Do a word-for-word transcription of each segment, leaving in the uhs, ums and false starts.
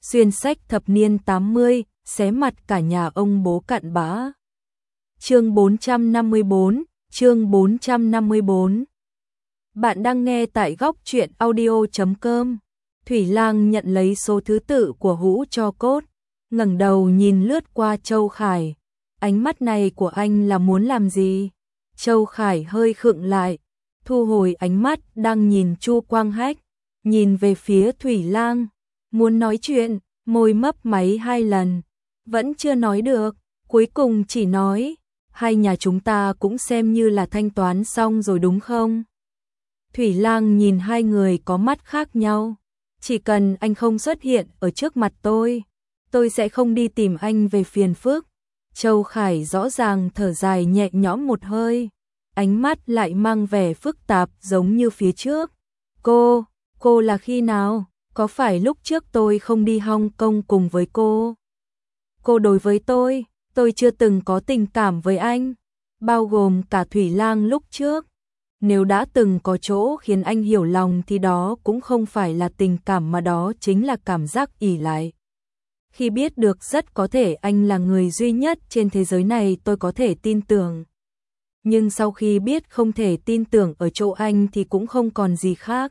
xuyên sách thập niên tám mươi, xé mặt cả nhà ông bố cặn bã. Chương bốn trăm năm mươi tư, chương bốn trăm năm mươi tư. Bạn đang nghe tại góc truyện audio chấm com. Thủy Lang nhận lấy số thứ tự của hũ cho cốt, ngẩng đầu nhìn lướt qua Châu Khải. Ánh mắt này của anh là muốn làm gì? Châu Khải hơi khựng lại, thu hồi ánh mắt đang nhìn Chu Quang Hách, nhìn về phía Thủy Lang, muốn nói chuyện, môi mấp máy hai lần, vẫn chưa nói được, cuối cùng chỉ nói, hai nhà chúng ta cũng xem như là thanh toán xong rồi đúng không? Thủy Lang nhìn hai người có mắt khác nhau, chỉ cần anh không xuất hiện ở trước mặt tôi, tôi sẽ không đi tìm anh về phiền phức. Châu Khải rõ ràng thở dài nhẹ nhõm một hơi, ánh mắt lại mang vẻ phức tạp giống như phía trước. Cô, cô là khi nào? Có phải lúc trước tôi không đi Hong Kong cùng với cô? Cô đối với tôi, tôi chưa từng có tình cảm với anh, bao gồm cả Thủy Lang lúc trước. Nếu đã từng có chỗ khiến anh hiểu lòng thì đó cũng không phải là tình cảm mà đó chính là cảm giác ỷ lại. Khi biết được rất có thể anh là người duy nhất trên thế giới này tôi có thể tin tưởng. Nhưng sau khi biết không thể tin tưởng ở chỗ anh thì cũng không còn gì khác.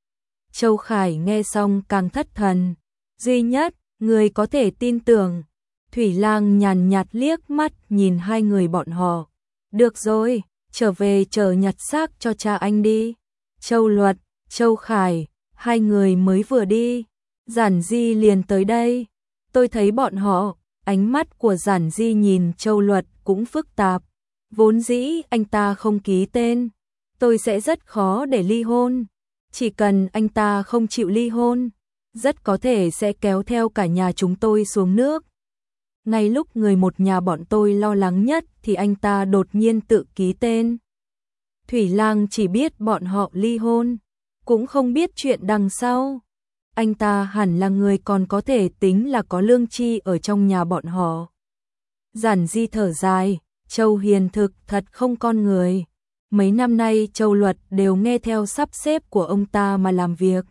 Châu Khải nghe xong càng thất thần. Duy nhất, người có thể tin tưởng. Thủy Lang nhàn nhạt liếc mắt nhìn hai người bọn họ. Được rồi, trở về chờ nhặt xác cho cha anh đi. Châu Luật, Châu Khải, hai người mới vừa đi. Giản Di liền tới đây. Tôi thấy bọn họ, ánh mắt của Giản Di nhìn Châu Luật cũng phức tạp. Vốn dĩ anh ta không ký tên, tôi sẽ rất khó để ly hôn. Chỉ cần anh ta không chịu ly hôn, rất có thể sẽ kéo theo cả nhà chúng tôi xuống nước. Ngay lúc người một nhà bọn tôi lo lắng nhất thì anh ta đột nhiên tự ký tên. Thủy Lang chỉ biết bọn họ ly hôn, cũng không biết chuyện đằng sau. Anh ta hẳn là người còn có thể tính là có lương tri ở trong nhà bọn họ. Giản Di thở dài, Châu Hiền thực thật không con người. Mấy năm nay Châu Luật đều nghe theo sắp xếp của ông ta mà làm việc.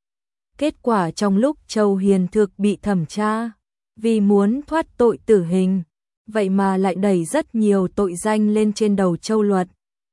Kết quả trong lúc Châu Hiền thực bị thẩm tra, vì muốn thoát tội tử hình, vậy mà lại đẩy rất nhiều tội danh lên trên đầu Châu Luật.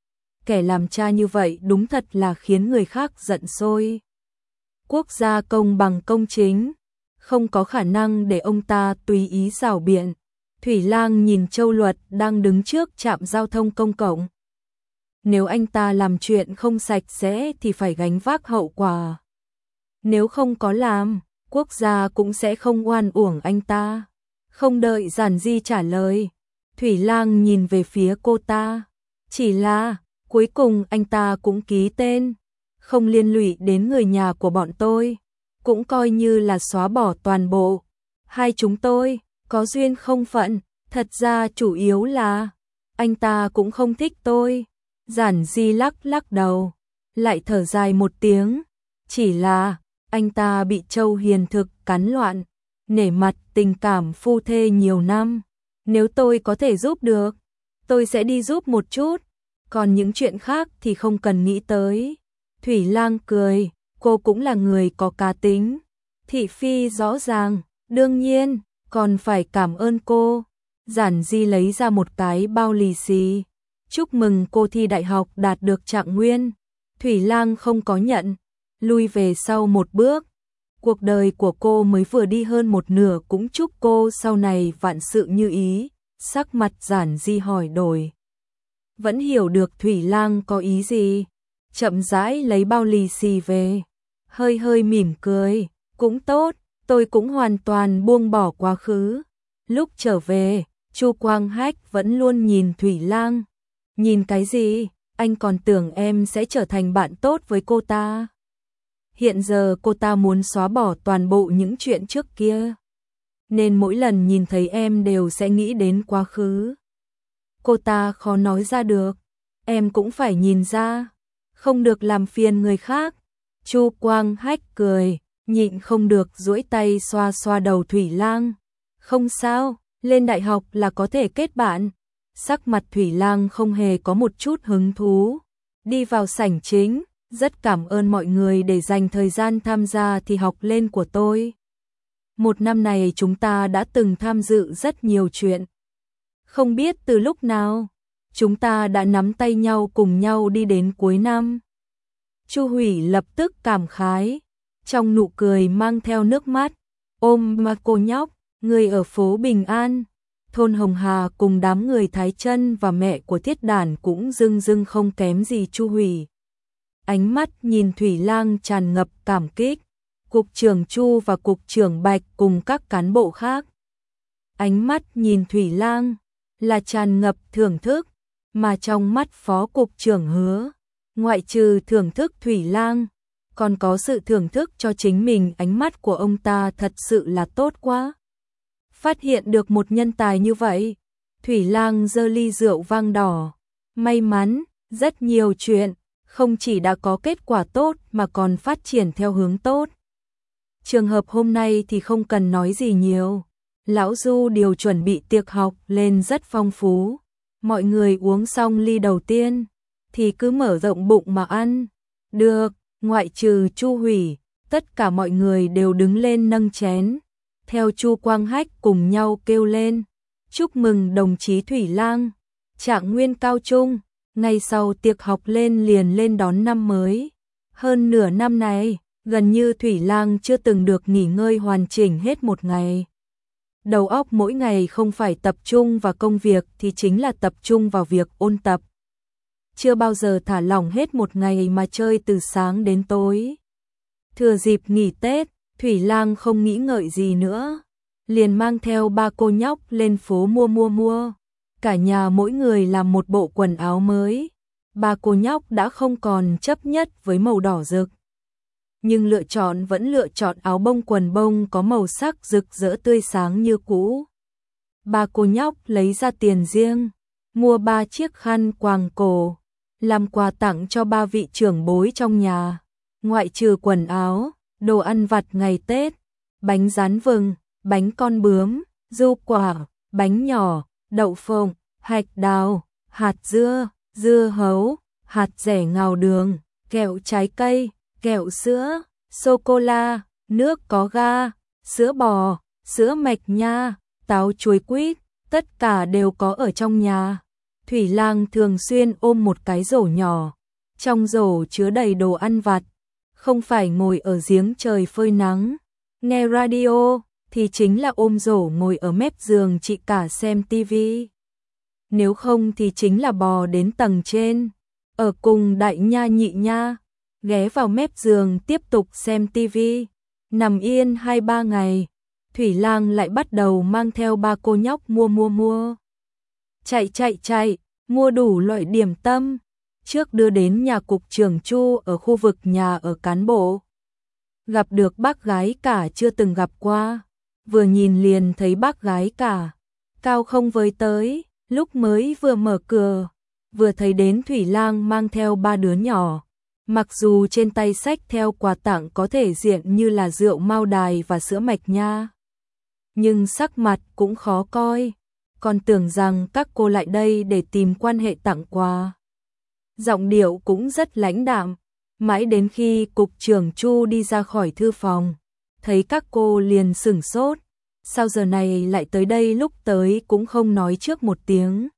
Kẻ làm cha như vậy đúng thật là khiến người khác giận sôi. Quốc gia công bằng công chính, không có khả năng để ông ta tùy ý rảo biện. Thủy Lang nhìn Châu Luật đang đứng trước trạm giao thông công cộng. Nếu anh ta làm chuyện không sạch sẽ thì phải gánh vác hậu quả. Nếu không có làm, quốc gia cũng sẽ không oan uổng anh ta. Không đợi Giản Di trả lời, Thủy Lang nhìn về phía cô ta. Chỉ là, cuối cùng anh ta cũng ký tên, không liên lụy đến người nhà của bọn tôi, cũng coi như là xóa bỏ toàn bộ. Hai chúng tôi, có duyên không phận, thật ra chủ yếu là, anh ta cũng không thích tôi. Giản Di lắc lắc đầu, lại thở dài một tiếng, chỉ là, anh ta bị Châu Hiền thực cắn loạn, nể mặt tình cảm phu thê nhiều năm. Nếu tôi có thể giúp được, tôi sẽ đi giúp một chút, còn những chuyện khác thì không cần nghĩ tới. Thủy Lang cười, cô cũng là người có cá tính. Thị phi rõ ràng, đương nhiên, còn phải cảm ơn cô. Giản Di lấy ra một cái bao lì xì. Chúc mừng cô thi đại học đạt được trạng nguyên. Thủy Lang không có nhận, lui về sau một bước. Cuộc đời của cô mới vừa đi hơn một nửa, cũng chúc cô sau này vạn sự như ý. Sắc mặt Giản Di hỏi đổi. Vẫn hiểu được Thủy Lang có ý gì. Chậm rãi lấy bao lì xì về, hơi hơi mỉm cười, cũng tốt, tôi cũng hoàn toàn buông bỏ quá khứ. Lúc trở về, Chu Quang Hách vẫn luôn nhìn Thủy Lang. Nhìn cái gì, anh còn tưởng em sẽ trở thành bạn tốt với cô ta. Hiện giờ cô ta muốn xóa bỏ toàn bộ những chuyện trước kia, nên mỗi lần nhìn thấy em đều sẽ nghĩ đến quá khứ. Cô ta khó nói ra được, em cũng phải nhìn ra. Không được làm phiền người khác. Chu Quang Hách cười, nhịn không được duỗi tay xoa xoa đầu Thủy Lang. Không sao, lên đại học là có thể kết bạn. Sắc mặt Thủy Lang không hề có một chút hứng thú. Đi vào sảnh chính, rất cảm ơn mọi người để dành thời gian tham gia thi học lên của tôi. Một năm này chúng ta đã từng tham dự rất nhiều chuyện. Không biết từ lúc nào, chúng ta đã nắm tay nhau cùng nhau đi đến cuối năm. Chu Hủy lập tức cảm khái, trong nụ cười mang theo nước mắt, ôm mà cô nhóc, người ở phố Bình An, thôn Hồng Hà cùng đám người Thái Chân và mẹ của Thiết Đản cũng rưng rưng không kém gì Chu Hủy. Ánh mắt nhìn Thủy Lang tràn ngập cảm kích, cục trưởng Chu và cục trưởng Bạch cùng các cán bộ khác. Ánh mắt nhìn Thủy Lang là tràn ngập thưởng thức, mà trong mắt phó cục trưởng Hứa, ngoại trừ thưởng thức Thủy Lang, còn có sự thưởng thức cho chính mình. Ánh mắt của ông ta thật sự là tốt quá. Phát hiện được một nhân tài như vậy, Thủy Lang giơ ly rượu vang đỏ. May mắn, rất nhiều chuyện, không chỉ đã có kết quả tốt mà còn phát triển theo hướng tốt. Trường hợp hôm nay thì không cần nói gì nhiều. Lão Du điều chuẩn bị tiệc học lên rất phong phú. Mọi người uống xong ly đầu tiên, thì cứ mở rộng bụng mà ăn. Được, ngoại trừ Chu Hủy, tất cả mọi người đều đứng lên nâng chén. Theo Chu Quang Hách cùng nhau kêu lên, chúc mừng đồng chí Thủy Lang, trạng nguyên cao trung. Ngay sau tiệc học lên liền lên đón năm mới. Hơn nửa năm này, gần như Thủy Lang chưa từng được nghỉ ngơi hoàn chỉnh hết một ngày. Đầu óc mỗi ngày không phải tập trung vào công việc thì chính là tập trung vào việc ôn tập. Chưa bao giờ thả lỏng hết một ngày mà chơi từ sáng đến tối. Thừa dịp nghỉ Tết, Thủy Lang không nghĩ ngợi gì nữa, liền mang theo ba cô nhóc lên phố mua mua mua. Cả nhà mỗi người làm một bộ quần áo mới. Ba cô nhóc đã không còn chấp nhất với màu đỏ rực, nhưng lựa chọn vẫn lựa chọn áo bông quần bông có màu sắc rực rỡ tươi sáng như cũ. Ba cô nhóc lấy ra tiền riêng, mua ba chiếc khăn quàng cổ, làm quà tặng cho ba vị trưởng bối trong nhà. Ngoại trừ quần áo, đồ ăn vặt ngày Tết, bánh rán vừng, bánh con bướm, du quả, bánh nhỏ, đậu phộng, hạch đào, hạt dưa, dưa hấu, hạt dẻ ngào đường, kẹo trái cây, kẹo sữa, sô-cô-la, nước có ga, sữa bò, sữa mạch nha, táo chuối quýt, tất cả đều có ở trong nhà. Thủy Lang thường xuyên ôm một cái rổ nhỏ, trong rổ chứa đầy đồ ăn vặt, không phải ngồi ở giếng trời phơi nắng, nghe radio, thì chính là ôm rổ ngồi ở mép giường chị cả xem tivi. Nếu không thì chính là bò đến tầng trên, ở cùng đại nha nhị nha, ghé vào mép giường tiếp tục xem tivi. Nằm yên hai ba ngày, Thủy Lang lại bắt đầu mang theo ba cô nhóc mua mua mua. Chạy chạy chạy, mua đủ loại điểm tâm, trước đưa đến nhà cục trưởng Chu ở khu vực nhà ở cán bộ. Gặp được bác gái cả chưa từng gặp qua, vừa nhìn liền thấy bác gái cả, cao không với tới, lúc mới vừa mở cửa, vừa thấy đến Thủy Lang mang theo ba đứa nhỏ. Mặc dù trên tay xách theo quà tặng có thể diện như là rượu Mao Đài và sữa mạch nha, nhưng sắc mặt cũng khó coi, còn tưởng rằng các cô lại đây để tìm quan hệ tặng quà. Giọng điệu cũng rất lãnh đạm, mãi đến khi cục trưởng Chu đi ra khỏi thư phòng, thấy các cô liền sửng sốt, sao giờ này lại tới đây, lúc tới cũng không nói trước một tiếng.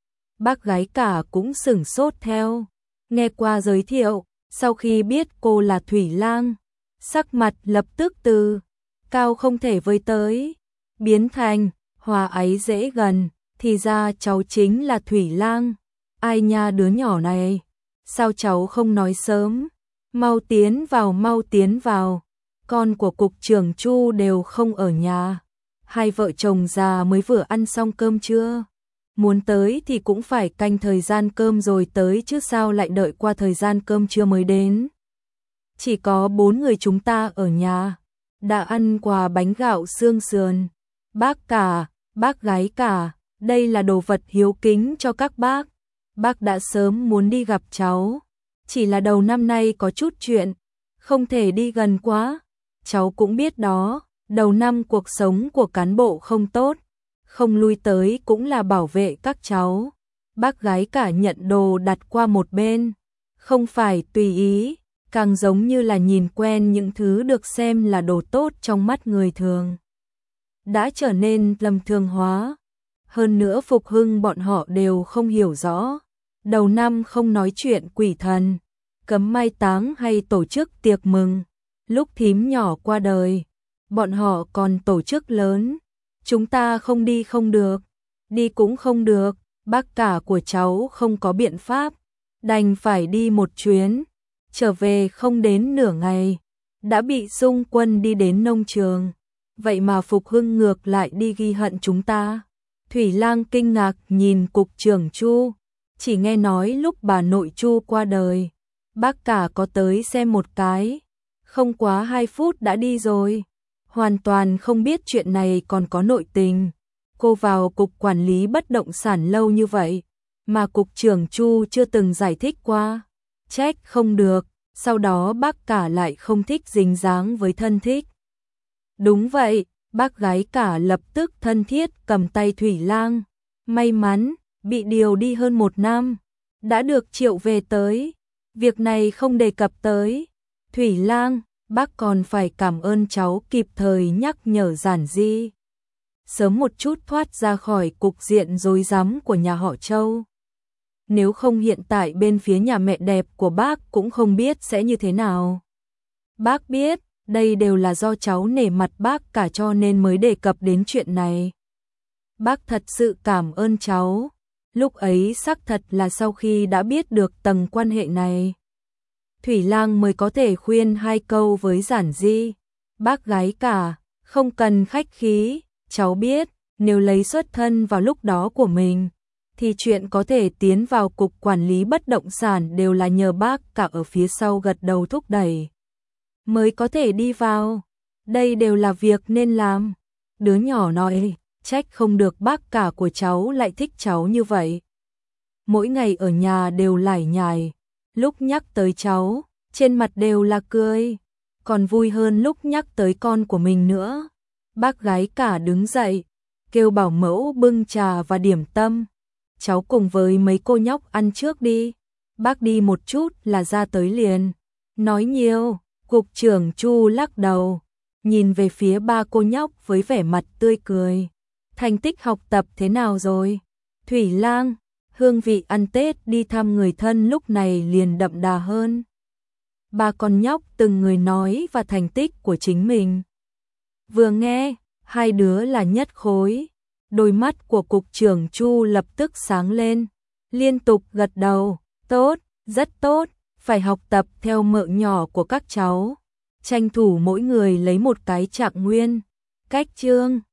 Bác gái cả cũng sửng sốt theo, nghe qua giới thiệu, sau khi biết cô là Thủy Lang, sắc mặt lập tức từ cao không thể với tới, biến thành hòa ái dễ gần, thì ra cháu chính là Thủy Lang. Ai nha đứa nhỏ này, sao cháu không nói sớm, mau tiến vào mau tiến vào, con của cục trưởng Chu đều không ở nhà, hai vợ chồng già mới vừa ăn xong cơm trưa, muốn tới thì cũng phải canh thời gian cơm rồi tới chứ sao lại đợi qua thời gian cơm trưa mới đến. Chỉ có bốn người chúng ta ở nhà, đã ăn quà bánh gạo xương sườn. Bác cả, bác gái cả, đây là đồ vật hiếu kính cho các bác. Bác đã sớm muốn đi gặp cháu, chỉ là đầu năm nay có chút chuyện, không thể đi gần quá. Cháu cũng biết đó, đầu năm cuộc sống của cán bộ không tốt, không lui tới cũng là bảo vệ các cháu. Bác gái cả nhận đồ đặt qua một bên, không phải tùy ý, càng giống như là nhìn quen những thứ được xem là đồ tốt trong mắt người thường. đã trở nên lầm thường hóa. Hơn nữa Phục Hưng bọn họ đều không hiểu rõ. Đầu năm không nói chuyện quỷ thần, cấm mai táng hay tổ chức tiệc mừng. Lúc thím nhỏ qua đời, bọn họ còn tổ chức lớn. Chúng ta không đi không được, đi cũng không được, bác cả của cháu không có biện pháp, đành phải đi một chuyến. Trở về không đến nửa ngày, đã bị xung quân đi đến nông trường. Vậy mà Phục Hưng ngược lại đi ghi hận chúng ta. Thủy Lang kinh ngạc nhìn cục trưởng Chu, chỉ nghe nói lúc bà nội Chu qua đời, bác cả có tới xem một cái, không quá hai phút đã đi rồi, hoàn toàn không biết chuyện này còn có nội tình. Cô vào cục quản lý bất động sản lâu như vậy, mà cục trưởng Chu chưa từng giải thích qua, trách không được, sau đó bác cả lại không thích dính dáng với thân thích. Đúng vậy, bác gái cả lập tức thân thiết cầm tay Thủy Lang, may mắn, bị điều đi hơn một năm, đã được triệu về tới, việc này không đề cập tới. Thủy Lang, bác còn phải cảm ơn cháu kịp thời nhắc nhở Giản Di, sớm một chút thoát ra khỏi cục diện rối rắm của nhà họ Châu. Nếu không hiện tại bên phía nhà mẹ đẹp của bác cũng không biết sẽ như thế nào. Bác biết, đây đều là do cháu nể mặt bác cả cho nên mới đề cập đến chuyện này. Bác thật sự cảm ơn cháu. Lúc ấy xác thật là sau khi đã biết được tầng quan hệ này, Thủy Lang mới có thể khuyên hai câu với Giản Di. Bác gái cả, không cần khách khí, cháu biết, nếu lấy xuất thân vào lúc đó của mình, thì chuyện có thể tiến vào cục quản lý bất động sản đều là nhờ bác cả ở phía sau gật đầu thúc đẩy, mới có thể đi vào. Đây đều là việc nên làm. Đứa nhỏ nói, trách không được bác cả của cháu lại thích cháu như vậy. Mỗi ngày ở nhà đều lải nhải, lúc nhắc tới cháu, trên mặt đều là cười, còn vui hơn lúc nhắc tới con của mình nữa. Bác gái cả đứng dậy, kêu bảo mẫu bưng trà và điểm tâm. Cháu cùng với mấy cô nhóc ăn trước đi, bác đi một chút là ra tới liền. Nói nhiều, cục trưởng Chu lắc đầu, nhìn về phía ba cô nhóc với vẻ mặt tươi cười. Thành tích học tập thế nào rồi? Thủy Lang, hương vị ăn Tết đi thăm người thân lúc này liền đậm đà hơn. Ba con nhóc từng người nói và thành tích của chính mình. Vừa nghe, hai đứa là nhất khối. Đôi mắt của cục trưởng Chu lập tức sáng lên, liên tục gật đầu, tốt, rất tốt, phải học tập theo mợ nhỏ của các cháu, tranh thủ mỗi người lấy một cái trạng nguyên, cách chương.